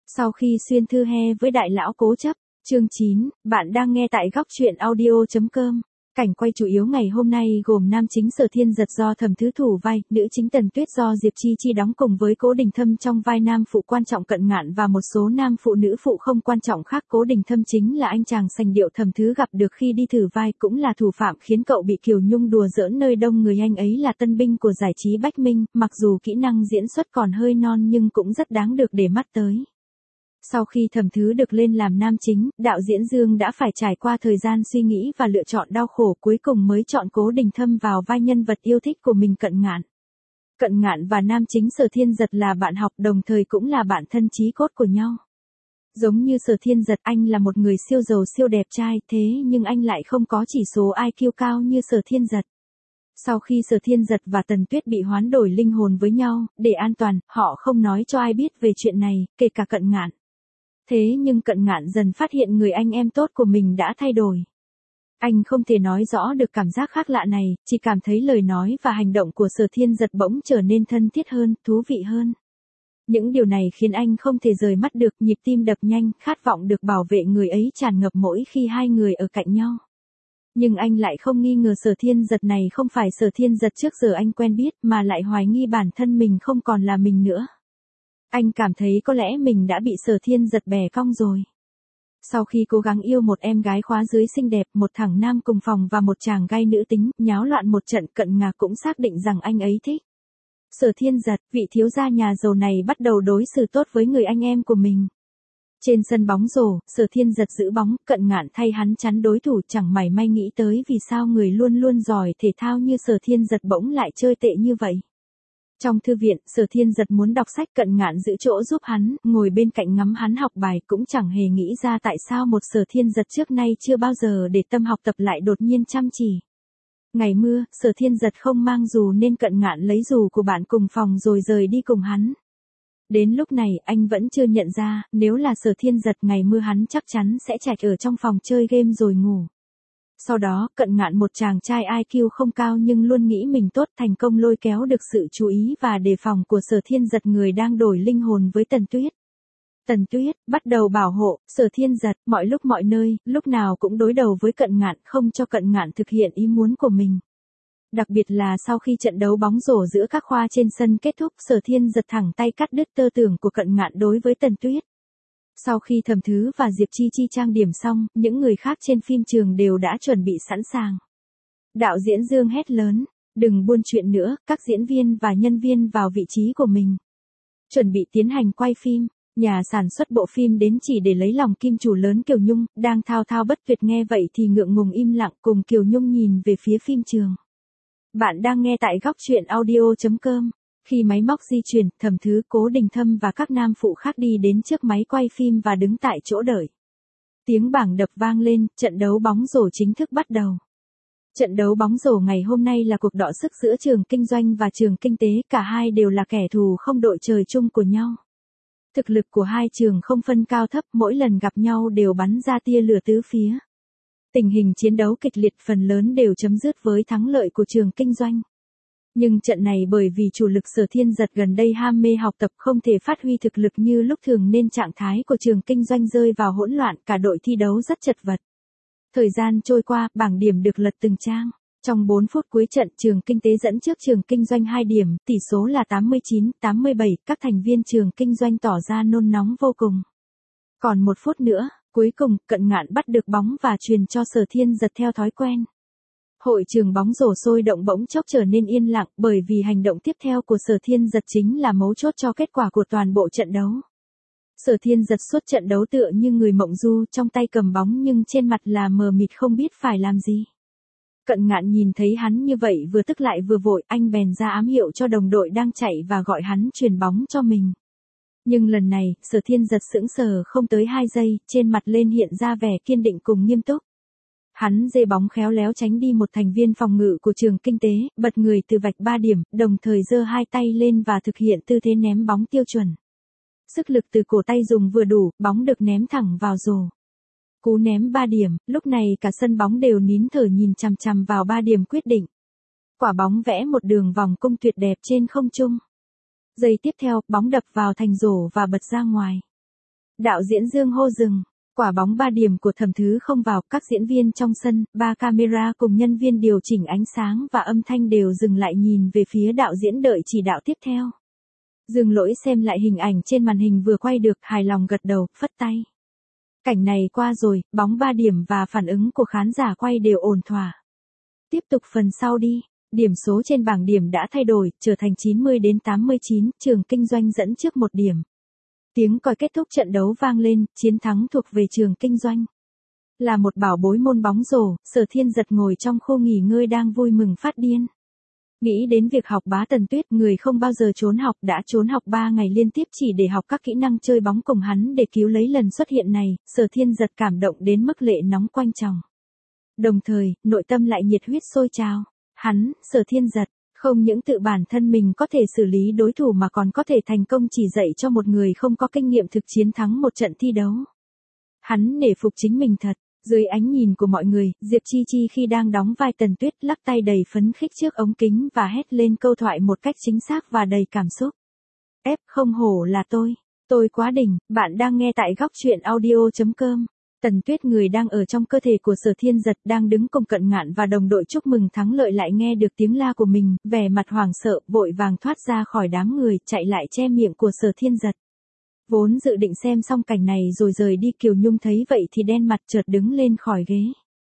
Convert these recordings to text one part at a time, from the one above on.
Sau khi xuyên thư he với đại lão cố chấp, chương 9, bạn đang nghe tại góc truyện audio.com. Cảnh quay chủ yếu ngày hôm nay gồm nam chính Sở Thiên Giật do Thẩm Thứ thủ vai, nữ chính Tần Tuyết do Diệp Chi Chi đóng cùng với Cố Đình Thâm trong vai nam phụ quan trọng Cận Ngạn và một số nam phụ nữ phụ không quan trọng khác. Cố Đình Thâm chính là anh chàng sành điệu Thẩm Thứ gặp được khi đi thử vai, cũng là thủ phạm khiến cậu bị Kiều Nhung đùa giỡn nơi đông người. Anh ấy là tân binh của giải trí Bách Minh, mặc dù kỹ năng diễn xuất còn hơi non nhưng cũng rất đáng được để mắt tới. Sau khi Thẩm Thứ được lên làm nam chính, đạo diễn Dương đã phải trải qua thời gian suy nghĩ và lựa chọn đau khổ, cuối cùng mới chọn Cố Đình Thâm vào vai nhân vật yêu thích của mình Cận Ngạn. Cận Ngạn và nam chính Sở Thiên Giật là bạn học, đồng thời cũng là bạn thân chí cốt của nhau. Giống như Sở Thiên Giật, anh là một người siêu giàu siêu đẹp trai, thế nhưng anh lại không có chỉ số IQ cao như Sở Thiên Giật. Sau khi Sở Thiên Giật và Tần Tuyết bị hoán đổi linh hồn với nhau, để an toàn, họ không nói cho ai biết về chuyện này, kể cả Cận Ngạn. Thế nhưng Cận Ngạn dần phát hiện người anh em tốt của mình đã thay đổi. Anh không thể nói rõ được cảm giác khác lạ này, chỉ cảm thấy lời nói và hành động của Sở Thiên Giật bỗng trở nên thân thiết hơn, thú vị hơn. Những điều này khiến anh không thể rời mắt được, nhịp tim đập nhanh, khát vọng được bảo vệ người ấy tràn ngập mỗi khi hai người ở cạnh nhau. Nhưng anh lại không nghi ngờ Sở Thiên Giật này không phải Sở Thiên Giật trước giờ anh quen biết, mà lại hoài nghi bản thân mình không còn là mình nữa. Anh cảm thấy có lẽ mình đã bị Sở Thiên Giật bẻ cong rồi. Sau khi cố gắng yêu một em gái khóa dưới xinh đẹp, một thằng nam cùng phòng và một chàng gay nữ tính, nháo loạn một trận, Cận Ngạn cũng xác định rằng anh ấy thích Sở Thiên Giật. Vị thiếu gia nhà giàu này bắt đầu đối xử tốt với người anh em của mình. Trên sân bóng rổ, Sở Thiên Giật giữ bóng, Cận Ngạn thay hắn chắn đối thủ, chẳng mảy may nghĩ tới vì sao người luôn luôn giỏi thể thao như Sở Thiên Giật bỗng lại chơi tệ như vậy. Trong thư viện, Sở Thiên Giật muốn đọc sách, Cận Ngạn giữ chỗ giúp hắn, ngồi bên cạnh ngắm hắn học bài, cũng chẳng hề nghĩ ra tại sao một Sở Thiên Giật trước nay chưa bao giờ để tâm học tập lại đột nhiên chăm chỉ. Ngày mưa, Sở Thiên Giật không mang dù nên Cận Ngạn lấy dù của bạn cùng phòng rồi rời đi cùng hắn. Đến lúc này, anh vẫn chưa nhận ra, nếu là Sở Thiên Giật ngày mưa hắn chắc chắn sẽ chạch ở trong phòng chơi game rồi ngủ. Sau đó, Cận Ngạn, một chàng trai IQ không cao nhưng luôn nghĩ mình tốt, thành công lôi kéo được sự chú ý và đề phòng của Sở Thiên Giật, người đang đổi linh hồn với Tần Tuyết. Tần Tuyết bắt đầu bảo hộ Sở Thiên Giật mọi lúc mọi nơi, lúc nào cũng đối đầu với Cận Ngạn, không cho Cận Ngạn thực hiện ý muốn của mình. Đặc biệt là sau khi trận đấu bóng rổ giữa các khoa trên sân kết thúc, Sở Thiên Giật thẳng tay cắt đứt tơ tưởng của Cận Ngạn đối với Tần Tuyết. Sau khi Thẩm Thứ và Diệp Chi Chi trang điểm xong, những người khác trên phim trường đều đã chuẩn bị sẵn sàng. Đạo diễn Dương hét lớn, đừng buôn chuyện nữa, các diễn viên và nhân viên vào vị trí của mình. Chuẩn bị tiến hành quay phim. Nhà sản xuất bộ phim đến chỉ để lấy lòng kim chủ lớn Kiều Nhung, đang thao thao bất tuyệt, nghe vậy thì ngượng ngùng im lặng, cùng Kiều Nhung nhìn về phía phim trường. Bạn đang nghe tại góc truyện audio.com. Khi máy móc di chuyển, Thẩm Thứ, Cố Đình Thâm và các nam phụ khác đi đến trước máy quay phim và đứng tại chỗ đợi. Tiếng bảng đập vang lên, trận đấu bóng rổ chính thức bắt đầu. Trận đấu bóng rổ ngày hôm nay là cuộc đọ sức giữa trường kinh doanh và trường kinh tế, cả hai đều là kẻ thù không đội trời chung của nhau. Thực lực của hai trường không phân cao thấp, mỗi lần gặp nhau đều bắn ra tia lửa tứ phía. Tình hình chiến đấu kịch liệt, phần lớn đều chấm dứt với thắng lợi của trường kinh doanh. Nhưng trận này bởi vì chủ lực Sở Thiên Giật gần đây ham mê học tập, không thể phát huy thực lực như lúc thường nên trạng thái của trường kinh doanh rơi vào hỗn loạn, cả đội thi đấu rất chật vật. Thời gian trôi qua, bảng điểm được lật từng trang. Trong 4 phút cuối trận, trường kinh tế dẫn trước trường kinh doanh 2 điểm, tỷ số là 89-87, các thành viên trường kinh doanh tỏ ra nôn nóng vô cùng. Còn 1 phút nữa, cuối cùng, Cận Ngạn bắt được bóng và truyền cho Sở Thiên Giật theo thói quen. Hội trường bóng rổ sôi động bỗng chốc trở nên yên lặng, bởi vì hành động tiếp theo của Sở Thiên Giật chính là mấu chốt cho kết quả của toàn bộ trận đấu. Sở Thiên Giật suốt trận đấu tựa như người mộng du, trong tay cầm bóng nhưng trên mặt là mờ mịt không biết phải làm gì. Cận Ngạn nhìn thấy hắn như vậy vừa tức lại vừa vội, anh bèn ra ám hiệu cho đồng đội đang chạy và gọi hắn chuyền bóng cho mình. Nhưng lần này, Sở Thiên Giật sững sờ không tới 2 giây, trên mặt lên hiện ra vẻ kiên định cùng nghiêm túc. Hắn dê bóng khéo léo tránh đi một thành viên phòng ngự của trường kinh tế, bật người từ vạch 3 điểm, đồng thời giơ hai tay lên và thực hiện tư thế ném bóng tiêu chuẩn. Sức lực từ cổ tay dùng vừa đủ, bóng được ném thẳng vào rổ. Cú ném 3 điểm, lúc này cả sân bóng đều nín thở nhìn chằm chằm vào 3 điểm quyết định. Quả bóng vẽ một đường vòng cung tuyệt đẹp trên không trung. Giây tiếp theo, bóng đập vào thành rổ và bật ra ngoài. Đạo diễn Dương hô dừng. Quả bóng 3 điểm của Thẩm Thứ không vào, các diễn viên trong sân, 3 camera cùng nhân viên điều chỉnh ánh sáng và âm thanh đều dừng lại nhìn về phía đạo diễn đợi chỉ đạo tiếp theo. Dương Lỗi xem lại hình ảnh trên màn hình vừa quay được, hài lòng gật đầu, phất tay. Cảnh này qua rồi, bóng 3 điểm và phản ứng của khán giả quay đều ổn thỏa. Tiếp tục phần sau đi. Điểm số trên bảng điểm đã thay đổi, trở thành 90-89, Trường Kinh Doanh dẫn trước 1 điểm. Tiếng còi kết thúc trận đấu vang lên, chiến thắng thuộc về Trường Kinh Doanh. Là một bảo bối môn bóng rổ, Sở Thiên Giật ngồi trong khu nghỉ ngơi đang vui mừng phát điên. Nghĩ đến việc học Bá Tần Tuyết, người không bao giờ trốn học đã trốn học 3 ngày liên tiếp chỉ để học các kỹ năng chơi bóng cùng hắn để cứu lấy lần xuất hiện này, Sở Thiên Giật cảm động đến mức lệ nóng quanh tròng. Đồng thời, nội tâm lại nhiệt huyết sôi trào. Hắn, Sở Thiên Giật, không những tự bản thân mình có thể xử lý đối thủ mà còn có thể thành công chỉ dạy cho một người không có kinh nghiệm thực chiến thắng một trận thi đấu. Hắn nể phục chính mình thật. Dưới ánh nhìn của mọi người, Diệp Chi Chi khi đang đóng vai Tần Tuyết lắc tay đầy phấn khích trước ống kính và hét lên câu thoại một cách chính xác và đầy cảm xúc. Không hổ là tôi quá đỉnh, bạn đang nghe tại góc truyện audio.com. Tần Tuyết người đang ở trong cơ thể của Sở Thiên Giật đang đứng cùng Cận Ngạn và đồng đội chúc mừng thắng lợi lại nghe được tiếng la của mình, vẻ mặt hoảng sợ, vội vàng thoát ra khỏi đám người, chạy lại che miệng của Sở Thiên Giật. Vốn dự định xem xong cảnh này rồi rời đi, Kiều Nhung thấy vậy thì đen mặt chợt đứng lên khỏi ghế.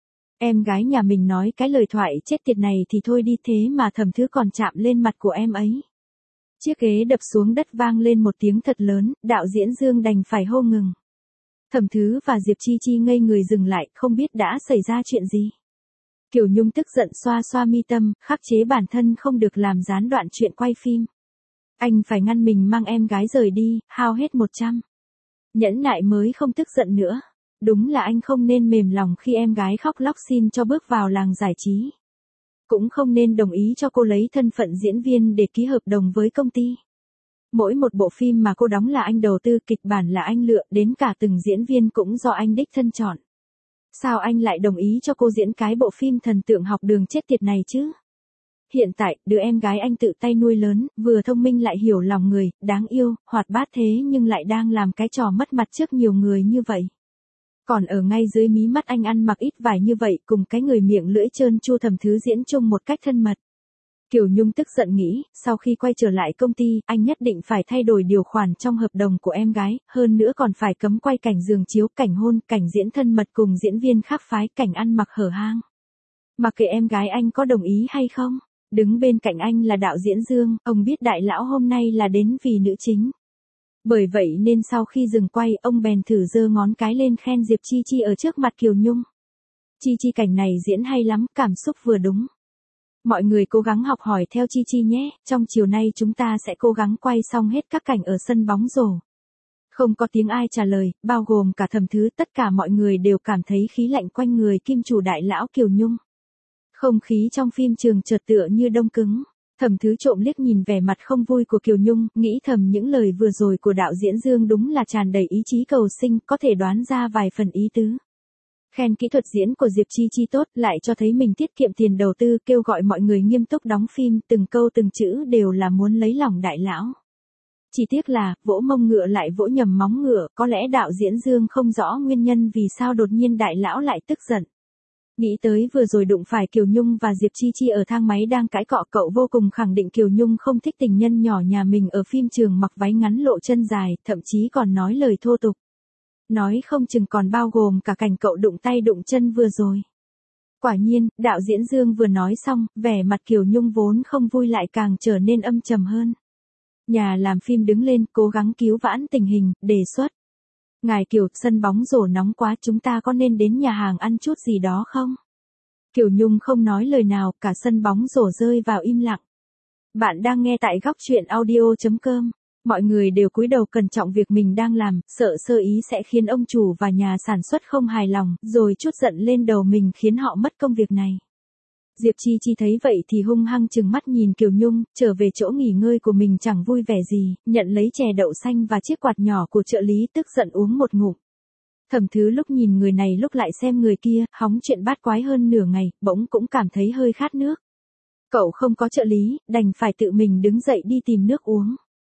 Em gái nhà mình nói cái lời thoại chết tiệt này thì thôi đi, thế mà Thẩm Thứ còn chạm lên mặt của em ấy. Chiếc ghế đập xuống đất vang lên một tiếng thật lớn, đạo diễn Dương đành phải hô ngừng. Thẩm Thứ và Diệp Chi Chi ngây người dừng lại, không biết đã xảy ra chuyện gì. Kiều Nhung tức giận xoa xoa mi tâm, khắc chế bản thân không được làm gián đoạn chuyện quay phim. Anh phải ngăn mình mang em gái rời đi, hao hết 100. Nhẫn nại mới không tức giận nữa. Đúng là anh không nên mềm lòng khi em gái khóc lóc xin cho bước vào làng giải trí. Cũng không nên đồng ý cho cô lấy thân phận diễn viên để ký hợp đồng với công ty. Mỗi một bộ phim mà cô đóng là anh đầu tư, kịch bản là anh lựa, đến cả từng diễn viên cũng do anh đích thân chọn. Sao anh lại đồng ý cho cô diễn cái bộ phim thần tượng học đường chết tiệt này chứ? Hiện tại, đứa em gái anh tự tay nuôi lớn, vừa thông minh lại hiểu lòng người, đáng yêu, hoạt bát thế nhưng lại đang làm cái trò mất mặt trước nhiều người như vậy. Còn ở ngay dưới mí mắt anh ăn mặc ít vải như vậy cùng cái người miệng lưỡi trơn tru Thẩm Thứ diễn chung một cách thân mật. Kiều Nhung tức giận nghĩ, sau khi quay trở lại công ty, anh nhất định phải thay đổi điều khoản trong hợp đồng của em gái, hơn nữa còn phải cấm quay cảnh giường chiếu, cảnh hôn, cảnh diễn thân mật cùng diễn viên khác phái, cảnh ăn mặc hở hang. Mặc kệ em gái anh có đồng ý hay không, đứng bên cạnh anh là đạo diễn Dương, ông biết đại lão hôm nay là đến vì nữ chính. Bởi vậy nên sau khi dừng quay, ông bèn thử giơ ngón cái lên khen Diệp Chi Chi ở trước mặt Kiều Nhung. Chi Chi cảnh này diễn hay lắm, cảm xúc vừa đúng. Mọi người cố gắng học hỏi theo Chi Chi nhé, trong chiều nay chúng ta sẽ cố gắng quay xong hết các cảnh ở sân bóng rổ. Không có tiếng ai trả lời, bao gồm cả Thẩm Thứ, tất cả mọi người đều cảm thấy khí lạnh quanh người kim chủ đại lão Kiều Nhung. Không khí trong phim trường chợt tựa như đông cứng. Thẩm Thứ trộm liếc nhìn vẻ mặt không vui của Kiều Nhung, nghĩ thầm những lời vừa rồi của đạo diễn Dương đúng là tràn đầy ý chí cầu sinh, có thể đoán ra vài phần ý tứ. Khen kỹ thuật diễn của Diệp Chi Chi tốt, lại cho thấy mình tiết kiệm tiền đầu tư, kêu gọi mọi người nghiêm túc đóng phim, từng câu từng chữ đều là muốn lấy lòng đại lão. Chỉ tiếc là, vỗ mông ngựa lại vỗ nhầm móng ngựa, có lẽ đạo diễn Dương không rõ nguyên nhân vì sao đột nhiên đại lão lại tức giận. Nghĩ tới vừa rồi đụng phải Kiều Nhung và Diệp Chi Chi ở thang máy đang cãi cọ, cậu vô cùng khẳng định Kiều Nhung không thích tình nhân nhỏ nhà mình ở phim trường mặc váy ngắn lộ chân dài, thậm chí còn nói lời thô tục. Nói không chừng còn bao gồm cả cảnh cậu đụng tay đụng chân vừa rồi. Quả nhiên, đạo diễn Dương vừa nói xong, vẻ mặt Kiều Nhung vốn không vui lại càng trở nên âm trầm hơn. Nhà làm phim đứng lên, cố gắng cứu vãn tình hình, đề xuất. Ngài Kiều, sân bóng rổ nóng quá, chúng ta có nên đến nhà hàng ăn chút gì đó không? Kiều Nhung không nói lời nào, cả sân bóng rổ rơi vào im lặng. Bạn đang nghe tại góc truyện audio.com. Mọi người đều cúi đầu cẩn trọng việc mình đang làm, sợ sơ ý sẽ khiến ông chủ và nhà sản xuất không hài lòng, rồi trút giận lên đầu mình khiến họ mất công việc này. Diệp Chi Chi thấy vậy thì hung hăng trừng mắt nhìn Kiều Nhung, trở về chỗ nghỉ ngơi của mình chẳng vui vẻ gì, nhận lấy chè đậu xanh và chiếc quạt nhỏ của trợ lý tức giận uống một ngụm. Thẩm Thứ lúc nhìn người này lúc lại xem người kia, hóng chuyện bát quái hơn nửa ngày, bỗng cũng cảm thấy hơi khát nước. Cậu không có trợ lý, đành phải tự mình đứng dậy đi tìm nước uống.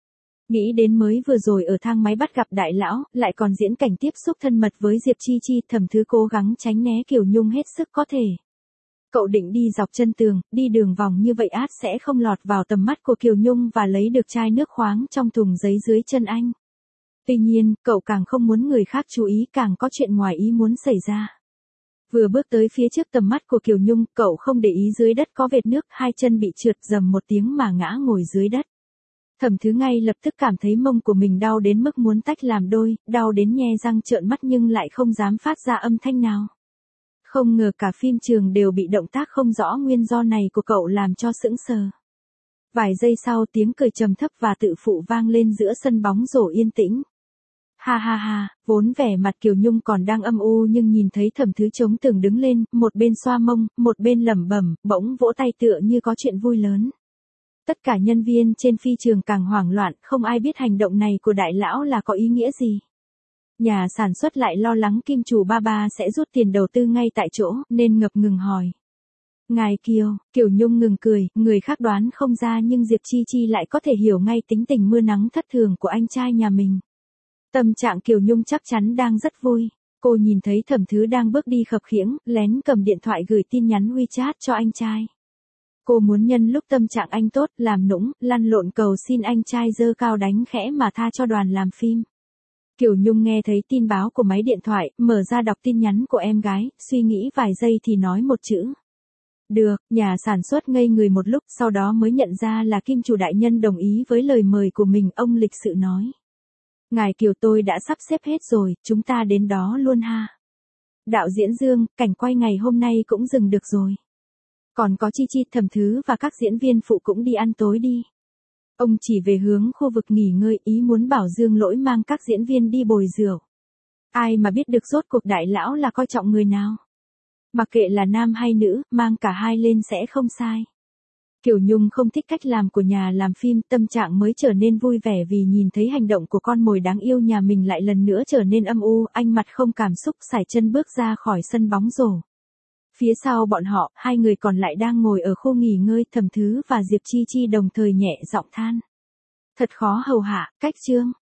Nghĩ đến mới vừa rồi ở thang máy bắt gặp đại lão, lại còn diễn cảnh tiếp xúc thân mật với Diệp Chi Chi, Thẩm Thứ cố gắng tránh né Kiều Nhung hết sức có thể. Cậu định đi dọc chân tường, đi đường vòng như vậy át sẽ không lọt vào tầm mắt của Kiều Nhung và lấy được chai nước khoáng trong thùng giấy dưới chân anh. Tuy nhiên, cậu càng không muốn người khác chú ý, càng có chuyện ngoài ý muốn xảy ra. Vừa bước tới phía trước tầm mắt của Kiều Nhung, cậu không để ý dưới đất có vệt nước, hai chân bị trượt dầm một tiếng mà ngã ngồi dưới đất. Thẩm Thứ ngay lập tức cảm thấy mông của mình đau đến mức muốn tách làm đôi, đau đến nhe răng trợn mắt nhưng lại không dám phát ra âm thanh nào. Không ngờ cả phim trường đều bị động tác không rõ nguyên do này của cậu làm cho sững sờ. Vài giây sau tiếng cười trầm thấp và tự phụ vang lên giữa sân bóng rổ yên tĩnh. Ha ha ha, vốn vẻ mặt Kiều Nhung còn đang âm u nhưng nhìn thấy Thẩm Thứ chống tường đứng lên, một bên xoa mông, một bên lẩm bẩm, bỗng vỗ tay tựa như có chuyện vui lớn. Tất cả nhân viên trên phi trường càng hoảng loạn, không ai biết hành động này của đại lão là có ý nghĩa gì. Nhà sản xuất lại lo lắng kim chủ ba sẽ rút tiền đầu tư ngay tại chỗ, nên ngập ngừng hỏi. Ngài Kiều Nhung ngừng cười, người khác đoán không ra nhưng Diệp Chi Chi lại có thể hiểu ngay tính tình mưa nắng thất thường của anh trai nhà mình. Tâm trạng Kiều Nhung chắc chắn đang rất vui. Cô nhìn thấy Thẩm Thứ đang bước đi khập khiễng, lén cầm điện thoại gửi tin nhắn WeChat cho anh trai. Cô muốn nhân lúc tâm trạng anh tốt, làm nũng, lăn lộn cầu xin anh trai giơ cao đánh khẽ mà tha cho đoàn làm phim. Kiều Nhung nghe thấy tin báo của máy điện thoại, mở ra đọc tin nhắn của em gái, suy nghĩ vài giây thì nói một chữ. Được, nhà sản xuất ngây người một lúc, sau đó mới nhận ra là kim chủ đại nhân đồng ý với lời mời của mình, ông lịch sự nói. Ngài Kiều, tôi đã sắp xếp hết rồi, chúng ta đến đó luôn ha. Đạo diễn Dương, cảnh quay ngày hôm nay cũng dừng được rồi. Còn có Chi Chi, Thẩm Thứ và các diễn viên phụ cũng đi ăn tối đi. Ông chỉ về hướng khu vực nghỉ ngơi, ý muốn bảo Dương Lỗi mang các diễn viên đi bồi rượu. Ai mà biết được rốt cuộc đại lão là coi trọng người nào. Mặc kệ là nam hay nữ, mang cả hai lên sẽ không sai. Kiều Nhung không thích cách làm của nhà làm phim, tâm trạng mới trở nên vui vẻ vì nhìn thấy hành động của con mồi đáng yêu nhà mình lại lần nữa trở nên âm u, anh mặt không cảm xúc sải chân bước ra khỏi sân bóng rổ. Phía sau bọn họ, hai người còn lại đang ngồi ở khu nghỉ ngơi, Thẩm Thứ và Diệp Chi Chi đồng thời nhẹ giọng than. Thật khó hầu hạ, cách Trương.